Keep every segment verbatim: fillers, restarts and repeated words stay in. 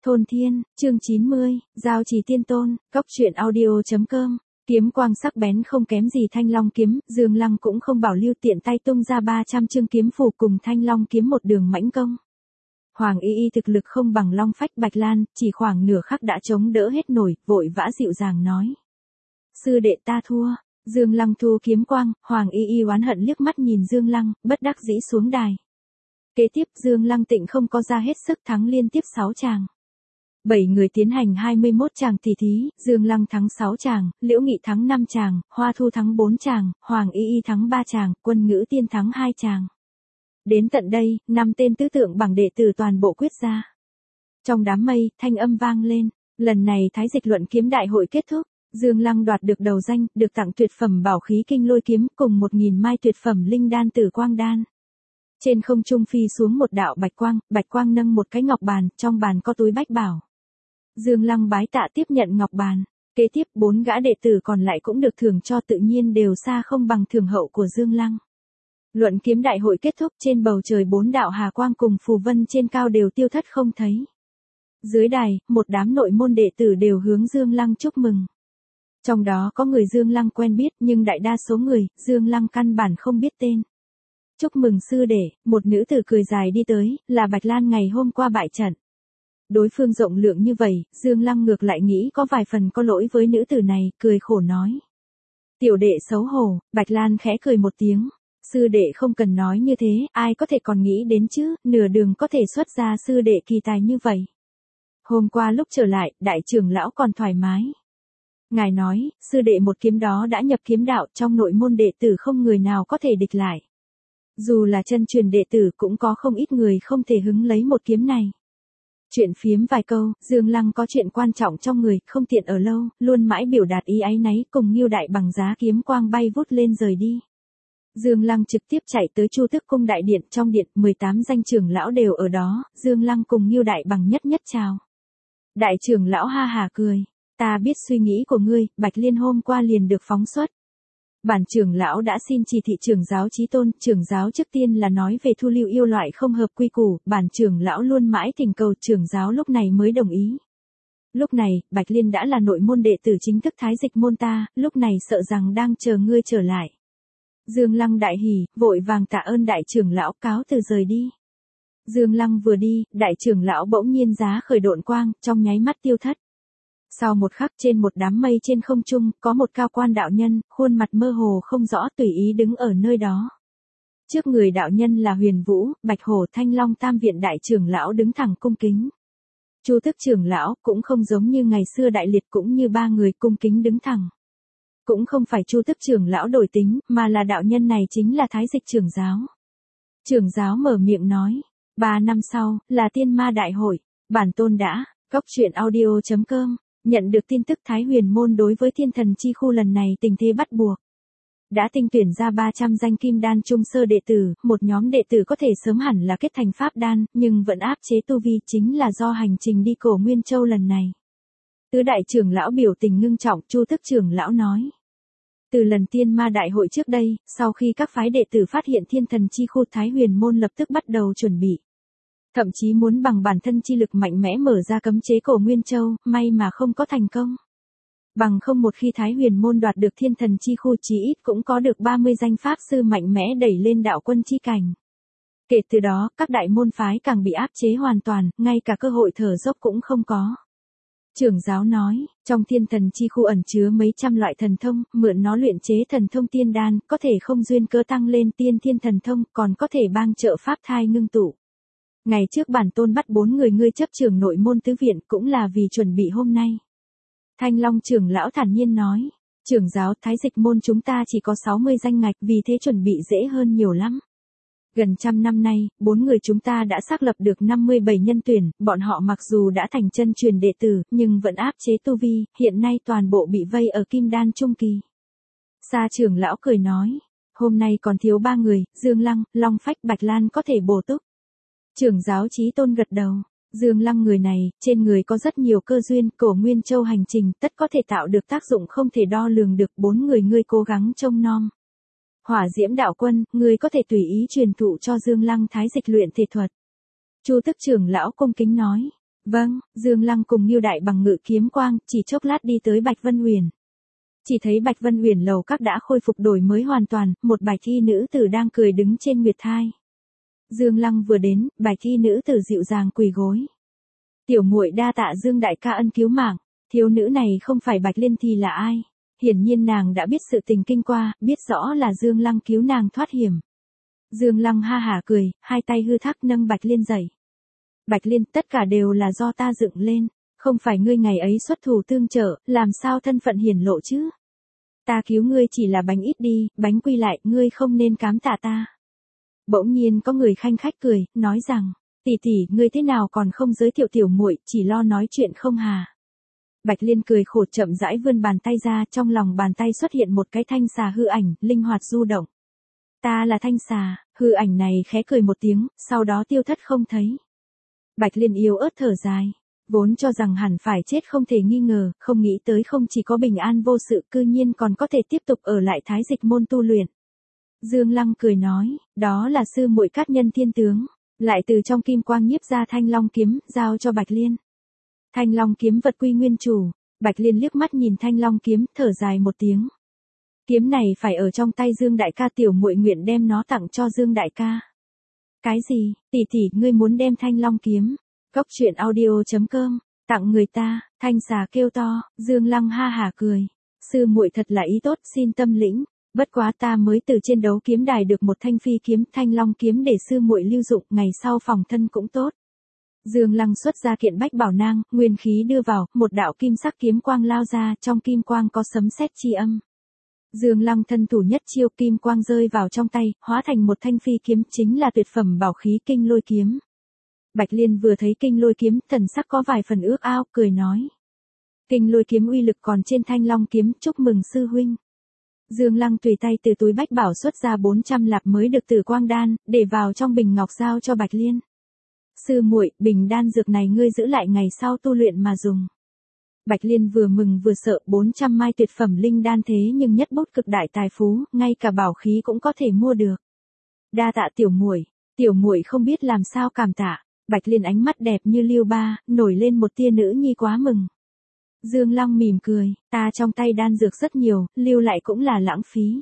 Thôn Thiên, chương chín mươi, Giao Trì Tiên Tôn, Cốc truyện audio.com. Kiếm quang sắc bén không kém gì Thanh Long kiếm, Dương Lăng cũng không bảo lưu, tiện tay tung ra ba trăm chương kiếm phù cùng Thanh Long kiếm một đường mãnh công. Hoàng Y Y thực lực không bằng Long Phách Bạch Lan, chỉ khoảng nửa khắc đã chống đỡ hết nổi, vội vã dịu dàng nói: "Sư đệ ta thua." Dương Lăng thu kiếm quang, Hoàng Y Y oán hận liếc mắt nhìn Dương Lăng, bất đắc dĩ xuống đài. Kế tiếp Dương Lăng Tịnh không có ra hết sức, thắng liên tiếp sáu chàng. Bảy người tiến hành hai mươi mốt chàng tỷ thí, Dương Lăng thắng sáu chàng, Liễu Nghị thắng năm chàng, Hoa Thu thắng bốn chàng, Hoàng Y Y thắng ba chàng, Quân Ngữ Tiên thắng hai chàng. Đến tận đây, năm tên tứ tượng bảng đệ tử toàn bộ quyết ra. Trong đám mây, thanh âm vang lên, lần này Thái Dịch luận kiếm đại hội kết thúc, Dương Lăng đoạt được đầu danh, được tặng tuyệt phẩm bảo khí Kinh Lôi kiếm cùng một nghìn mai tuyệt phẩm linh đan Tử Quang đan. Trên không trung phi xuống một đạo bạch quang, bạch quang nâng một cái ngọc bàn, trong bàn có túi bách bảo. Dương Lăng bái tạ tiếp nhận ngọc bàn. Kế tiếp bốn gã đệ tử còn lại cũng được thưởng cho, tự nhiên đều xa không bằng thưởng hậu của Dương Lăng. Luận kiếm đại hội kết thúc, trên bầu trời bốn đạo hà quang cùng phù vân trên cao đều tiêu thất không thấy. Dưới đài, một đám nội môn đệ tử đều hướng Dương Lăng chúc mừng. Trong đó có người Dương Lăng quen biết, nhưng đại đa số người, Dương Lăng căn bản không biết tên. "Chúc mừng sư đệ." Một nữ tử cười dài đi tới, là Bạch Lan ngày hôm qua bại trận. Đối phương rộng lượng như vậy, Dương Lăng ngược lại nghĩ có vài phần có lỗi với nữ tử này, cười khổ nói: "Tiểu đệ xấu hổ." Bạch Lan khẽ cười một tiếng: "Sư đệ không cần nói như thế, ai có thể còn nghĩ đến chứ, nửa đường có thể xuất ra sư đệ kỳ tài như vậy. Hôm qua lúc trở lại, đại trưởng lão còn thoải mái. Ngài nói, sư đệ một kiếm đó đã nhập kiếm đạo, trong nội môn đệ tử không người nào có thể địch lại. Dù là chân truyền đệ tử cũng có không ít người không thể hứng lấy một kiếm này." Chuyện phiếm vài câu, Dương Lăng có chuyện quan trọng trong người, không tiện ở lâu, luôn mãi biểu đạt ý áy náy, cùng Ngưu Đại Bằng giá kiếm quang bay vút lên rời đi. Dương Lăng trực tiếp chạy tới Chu Tước Cung đại điện, trong điện, mười tám danh trưởng lão đều ở đó, Dương Lăng cùng Ngưu Đại Bằng nhất nhất chào. Đại trưởng lão ha hả cười: "Ta biết suy nghĩ của ngươi, Bạch Liên hôm qua liền được phóng xuất. Bản trưởng lão đã xin chỉ thị trưởng giáo Chí Tôn, trưởng giáo trước tiên là nói về thu lưu yêu loại không hợp quy củ, bản trưởng lão luôn mãi thỉnh cầu trưởng giáo lúc này mới đồng ý. Lúc này, Bạch Liên đã là nội môn đệ tử chính thức Thái Dịch môn ta, lúc này sợ rằng đang chờ ngươi trở lại." Dương Lăng đại hỉ, vội vàng tạ ơn đại trưởng lão, cáo từ rời đi. Dương Lăng vừa đi, đại trưởng lão bỗng nhiên giá khởi độn quang, trong nháy mắt tiêu thất. Sau một khắc, trên một đám mây trên không trung, có một cao quan đạo nhân, khuôn mặt mơ hồ không rõ, tùy ý đứng ở nơi đó. Trước người đạo nhân là Huyền Vũ, Bạch Hổ, Thanh Long tam viện đại trưởng lão đứng thẳng cung kính. Chu Tước trưởng lão cũng không giống như ngày xưa đại liệt, cũng như ba người cung kính đứng thẳng. Cũng không phải Chu Tước trưởng lão đổi tính, mà là đạo nhân này chính là Thái Dịch trưởng giáo. Trưởng giáo mở miệng nói: "Ba năm sau, là Tiên Ma đại hội, bản tôn đã." Cốc truyện audio.com. Nhận được tin tức Thái Huyền môn đối với Thiên Thần chi khu lần này tình thế bắt buộc. Đã tinh tuyển ra ba trăm danh kim đan trung sơ đệ tử, một nhóm đệ tử có thể sớm hẳn là kết thành pháp đan, nhưng vẫn áp chế tu vi, chính là do hành trình đi Cổ Nguyên Châu lần này. Tứ đại trưởng lão biểu tình ngưng trọng, Chu Tước trưởng lão nói: "Từ lần Tiên Ma đại hội trước đây, sau khi các phái đệ tử phát hiện Thiên Thần chi khu, Thái Huyền môn lập tức bắt đầu chuẩn bị. Thậm chí muốn bằng bản thân chi lực mạnh mẽ mở ra cấm chế Cổ Nguyên Châu, may mà không có thành công. Bằng không một khi Thái Huyền môn đoạt được Thiên Thần chi khu, chí ít cũng có được ba mươi danh pháp sư mạnh mẽ đẩy lên đạo quân chi cảnh. Kể từ đó, các đại môn phái càng bị áp chế hoàn toàn, ngay cả cơ hội thở dốc cũng không có." Trưởng giáo nói, trong Thiên Thần chi khu ẩn chứa mấy trăm loại thần thông, mượn nó luyện chế thần thông tiên đan, có thể không duyên cớ tăng lên tiên thiên thần thông, còn có thể bang trợ pháp thai ngưng tụ. Ngày trước bản tôn bắt bốn người ngươi chấp trưởng nội môn tứ viện, cũng là vì chuẩn bị hôm nay." Thanh Long trưởng lão thản nhiên nói: "Trưởng giáo, Thái Dịch môn chúng ta chỉ có sáu mươi danh ngạch, vì thế chuẩn bị dễ hơn nhiều lắm. Gần trăm năm nay, bốn người chúng ta đã xác lập được năm mươi bảy nhân tuyển, bọn họ mặc dù đã thành chân truyền đệ tử, nhưng vẫn áp chế tu vi, hiện nay toàn bộ bị vây ở kim đan trung kỳ." Sa trưởng lão cười nói: "Hôm nay còn thiếu ba người, Dương Lăng, Long Phách, Bạch Lan có thể bổ túc." Trưởng giáo Chí Tôn gật đầu: "Dương Lăng người này, trên người có rất nhiều cơ duyên, Cổ Nguyên Châu hành trình, tất có thể tạo được tác dụng không thể đo lường được, bốn người ngươi cố gắng trông nom. Hỏa Diễm đạo quân, ngươi có thể tùy ý truyền thụ cho Dương Lăng Thái Dịch luyện thể thuật." Chu Tước trưởng lão cung kính nói: Vâng, Dương Lăng cùng Ngưu Đại Bằng ngự kiếm quang, chỉ chốc lát đi tới Bạch Vân Uyển. Chỉ thấy Bạch Vân Uyển lầu các đã khôi phục đổi mới hoàn toàn, một bạch y nữ tử đang cười đứng trên nguyệt thai. Dương Lăng vừa đến, bạch y nữ tử dịu dàng quỳ gối. Tiểu muội đa tạ Dương đại ca ân cứu mạng, thiếu nữ này không phải Bạch Liên thì là ai? Hiển nhiên nàng đã biết sự tình kinh qua, biết rõ là Dương Lăng cứu nàng thoát hiểm. Dương Lăng ha hả cười, hai tay hư thác nâng Bạch Liên dậy. Bạch Liên, tất cả đều là do ta dựng lên, không phải ngươi ngày ấy xuất thủ tương trợ, làm sao thân phận hiển lộ chứ? Ta cứu ngươi chỉ là bánh ít đi, bánh quy lại, ngươi không nên cám tạ ta. Bỗng nhiên có người khanh khách cười, nói rằng, tỷ tỷ, ngươi thế nào còn không giới thiệu tiểu muội, chỉ lo nói chuyện không hà. Bạch Liên cười khổ chậm rãi vươn bàn tay ra, trong lòng bàn tay xuất hiện một cái thanh xà hư ảnh, linh hoạt du động. Ta là thanh xà, hư ảnh này khẽ cười một tiếng, sau đó tiêu thất không thấy. Bạch Liên yếu ớt thở dài, vốn cho rằng hẳn phải chết không thể nghi ngờ, không nghĩ tới không chỉ có bình an vô sự, cư nhiên còn có thể tiếp tục ở lại Thái Dịch môn tu luyện. Dương Lăng cười nói, đó là sư muội Cát Nhân Thiên tướng, lại từ trong kim quang nhiếp ra Thanh Long kiếm, giao cho Bạch Liên. Thanh Long kiếm vật quy nguyên chủ, Bạch Liên liếc mắt nhìn Thanh Long kiếm, thở dài một tiếng. Kiếm này phải ở trong tay Dương đại ca, tiểu muội nguyện đem nó tặng cho Dương đại ca. Cái gì, tỷ tỷ, ngươi muốn đem Thanh Long kiếm? Góc truyện audio chấm com, tặng người ta, thanh xà kêu to, Dương Lăng ha hả cười. Sư muội thật là ý tốt, xin tâm lĩnh, bất quá ta mới từ trên đấu kiếm đài được một thanh phi kiếm, Thanh Long kiếm để sư muội lưu dụng, ngày sau phòng thân cũng tốt. Dương Lăng xuất ra kiện bách bảo nang, nguyên khí đưa vào, một đạo kim sắc kiếm quang lao ra, trong kim quang có sấm sét chi âm. Dương Lăng thân thủ nhất chiêu, kim quang rơi vào trong tay, hóa thành một thanh phi kiếm, chính là tuyệt phẩm bảo khí Kinh Lôi kiếm. Bạch Liên vừa thấy Kinh Lôi kiếm, thần sắc có vài phần ước ao, cười nói. Kinh Lôi kiếm uy lực còn trên Thanh Long kiếm, chúc mừng sư huynh. Dương Lăng tùy tay từ túi bách bảo xuất ra bốn trăm lạp mới được từ quang đan, để vào trong bình ngọc giao cho Bạch Liên. Sư muội, bình đan dược này ngươi giữ lại ngày sau tu luyện mà dùng. Bạch Liên vừa mừng vừa sợ, bốn trăm mai tuyệt phẩm linh đan thế nhưng nhất bút cực đại tài phú, ngay cả bảo khí cũng có thể mua được. Đa tạ tiểu muội, tiểu muội không biết làm sao cảm tạ. Bạch Liên ánh mắt đẹp như liêu ba, nổi lên một tia nữ nhi quá mừng. Dương Lăng mỉm cười, ta trong tay đan dược rất nhiều, lưu lại cũng là lãng phí.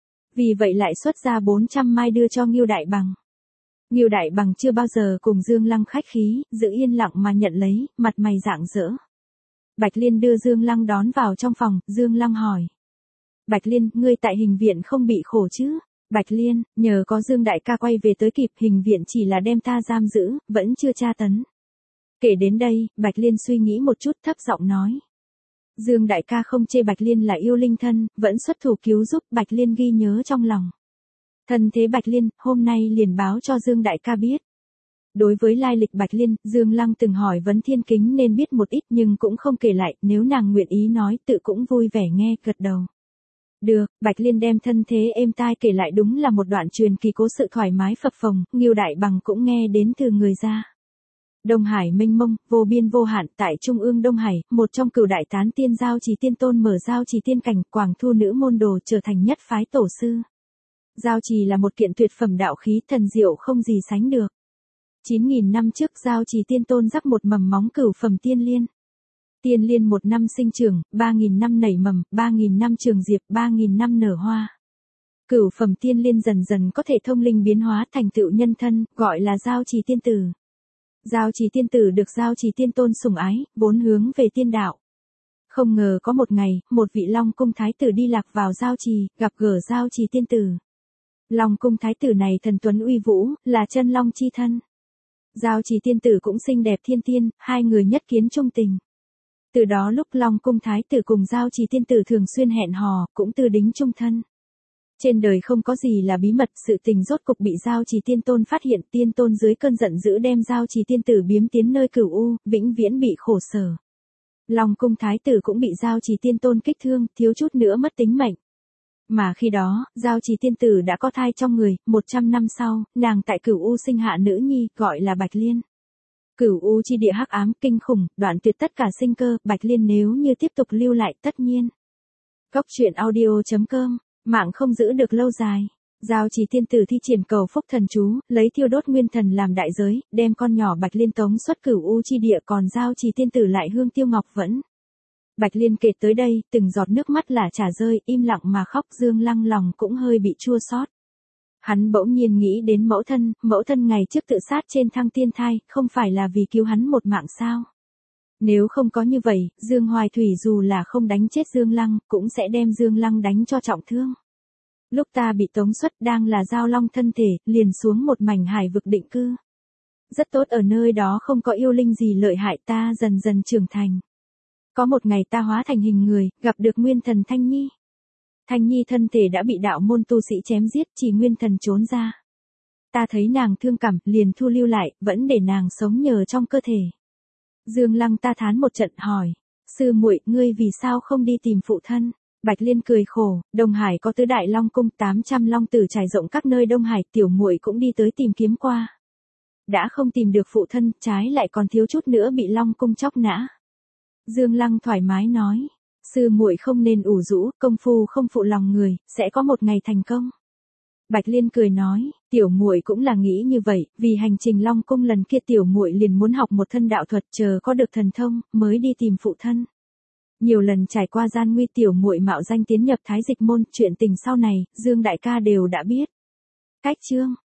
Vì vậy lại xuất ra bốn trăm mai đưa cho Ngưu Đại Bằng. Ngưu Đại Bằng chưa bao giờ cùng Dương Lăng khách khí, giữ yên lặng mà nhận lấy, mặt mày rạng rỡ. Bạch Liên đưa Dương Lăng đón vào trong phòng, Dương Lăng hỏi. Bạch Liên, ngươi tại hình viện không bị khổ chứ? Bạch Liên, nhờ có Dương đại ca quay về tới kịp, hình viện chỉ là đem ta giam giữ, vẫn chưa tra tấn. Kể đến đây, Bạch Liên suy nghĩ một chút, thấp giọng nói. Dương đại ca không chê Bạch Liên là yêu linh thân, vẫn xuất thủ cứu giúp, Bạch Liên ghi nhớ trong lòng. Thân thế Bạch Liên, hôm nay liền báo cho Dương đại ca biết. Đối với lai lịch Bạch Liên, Dương Lăng từng hỏi Vấn Thiên Kính nên biết một ít nhưng cũng không kể lại, nếu nàng nguyện ý nói tự cũng vui vẻ nghe, gật đầu. Được, Bạch Liên đem thân thế êm tai kể lại, đúng là một đoạn truyền kỳ cố sự thoải mái phập phồng, Ngưu Đại Bằng cũng nghe đến từ người ra. Đông Hải mênh mông, vô biên vô hạn, tại Trung ương Đông Hải, một trong cửu đại tán tiên Giao Trì Tiên Tôn mở Giao Trì Tiên cảnh, Quảng Thu nữ môn đồ trở thành nhất phái tổ sư. Giao Trì là một kiện tuyệt phẩm đạo khí, thần diệu không gì sánh được. chín nghìn năm trước Giao Trì Tiên Tôn rắc một mầm móng cửu phẩm tiên liên. Tiên liên một năm sinh trưởng, ba nghìn năm nảy mầm, ba nghìn năm trường diệp, ba nghìn năm nở hoa. Cửu phẩm tiên liên dần dần có thể thông linh biến hóa thành tựu nhân thân, gọi là Giao Trì Tiên Tử. Giao Trì Tiên Tử được Giao Trì Tiên Tôn sủng ái, vốn hướng về tiên đạo. Không ngờ có một ngày, một vị Long cung thái tử đi lạc vào Giao Trì, gặp gỡ Giao Trì Tiên Tử. Long cung thái tử này thần tuấn uy vũ, là chân long chi thân. Giao Trì Tiên Tử cũng xinh đẹp thiên tiên, hai người nhất kiến trung tình. Từ đó lúc Long cung thái tử cùng Giao Trì Tiên Tử thường xuyên hẹn hò, cũng tư đính chung thân. Trên đời không có gì là bí mật, sự tình rốt cục bị Giao Trì Tiên Tôn phát hiện, Tiên Tôn dưới cơn giận dữ đem Giao Trì Tiên Tử biếm tiến nơi cửu u, vĩnh viễn bị khổ sở. Long cung thái tử cũng bị Giao Trì Tiên Tôn kích thương, thiếu chút nữa mất tính mệnh. Mà khi đó, Giao Trì Tiên Tử đã có thai trong người, một trăm năm sau, nàng tại cửu u sinh hạ nữ nhi, gọi là Bạch Liên. Cửu u chi địa hắc ám, kinh khủng, đoạn tuyệt tất cả sinh cơ, Bạch Liên nếu như tiếp tục lưu lại, tất nhiên. Góc truyện audio chấm com, mạng không giữ được lâu dài. Giao Chỉ tiên tử thi triển cầu phúc thần chú, lấy thiêu đốt nguyên thần làm đại giới, đem con nhỏ Bạch Liên tống xuất cửu u chi địa, còn Giao Chỉ tiên tử lại hương tiêu ngọc vẫn. Bạch Liên kể tới đây, từng giọt nước mắt là trả rơi, im lặng mà khóc. Dương Lăng lòng cũng hơi bị chua xót. Hắn bỗng nhiên nghĩ đến mẫu thân, mẫu thân ngày trước tự sát trên thăng tiên thai, không phải là vì cứu hắn một mạng sao? Nếu không có như vậy, Dương Hoài Thủy dù là không đánh chết Dương Lăng, cũng sẽ đem Dương Lăng đánh cho trọng thương. Lúc ta bị tống xuất đang là giao long thân thể, liền xuống một mảnh hải vực định cư. Rất tốt, ở nơi đó không có yêu linh gì lợi hại, ta dần dần trưởng thành. Có một ngày ta hóa thành hình người, gặp được nguyên thần Thanh Nhi. Thanh Nhi thân thể đã bị đạo môn tu sĩ chém giết, chỉ nguyên thần trốn ra. Ta thấy nàng thương cảm, liền thu lưu lại, vẫn để nàng sống nhờ trong cơ thể. Dương Lăng ta thán một trận hỏi, sư muội, ngươi vì sao không đi tìm phụ thân? Bạch Liên cười khổ, Đông Hải có tứ đại long cung, tám trăm long tử trải rộng các nơi Đông Hải, tiểu muội cũng đi tới tìm kiếm qua. Đã không tìm được phụ thân, trái lại còn thiếu chút nữa bị long cung chóc nã. Dương Lăng thoải mái nói, sư muội không nên ủ rũ, công phu không phụ lòng người, sẽ có một ngày thành công. Bạch Liên cười nói, tiểu muội cũng là nghĩ như vậy, vì hành trình long cung lần kia tiểu muội liền muốn học một thân đạo thuật, chờ có được thần thông mới đi tìm phụ thân. Nhiều lần trải qua gian nguy, tiểu muội mạo danh tiến nhập Thái Dịch môn, chuyện tình sau này Dương đại ca đều đã biết. Cách chương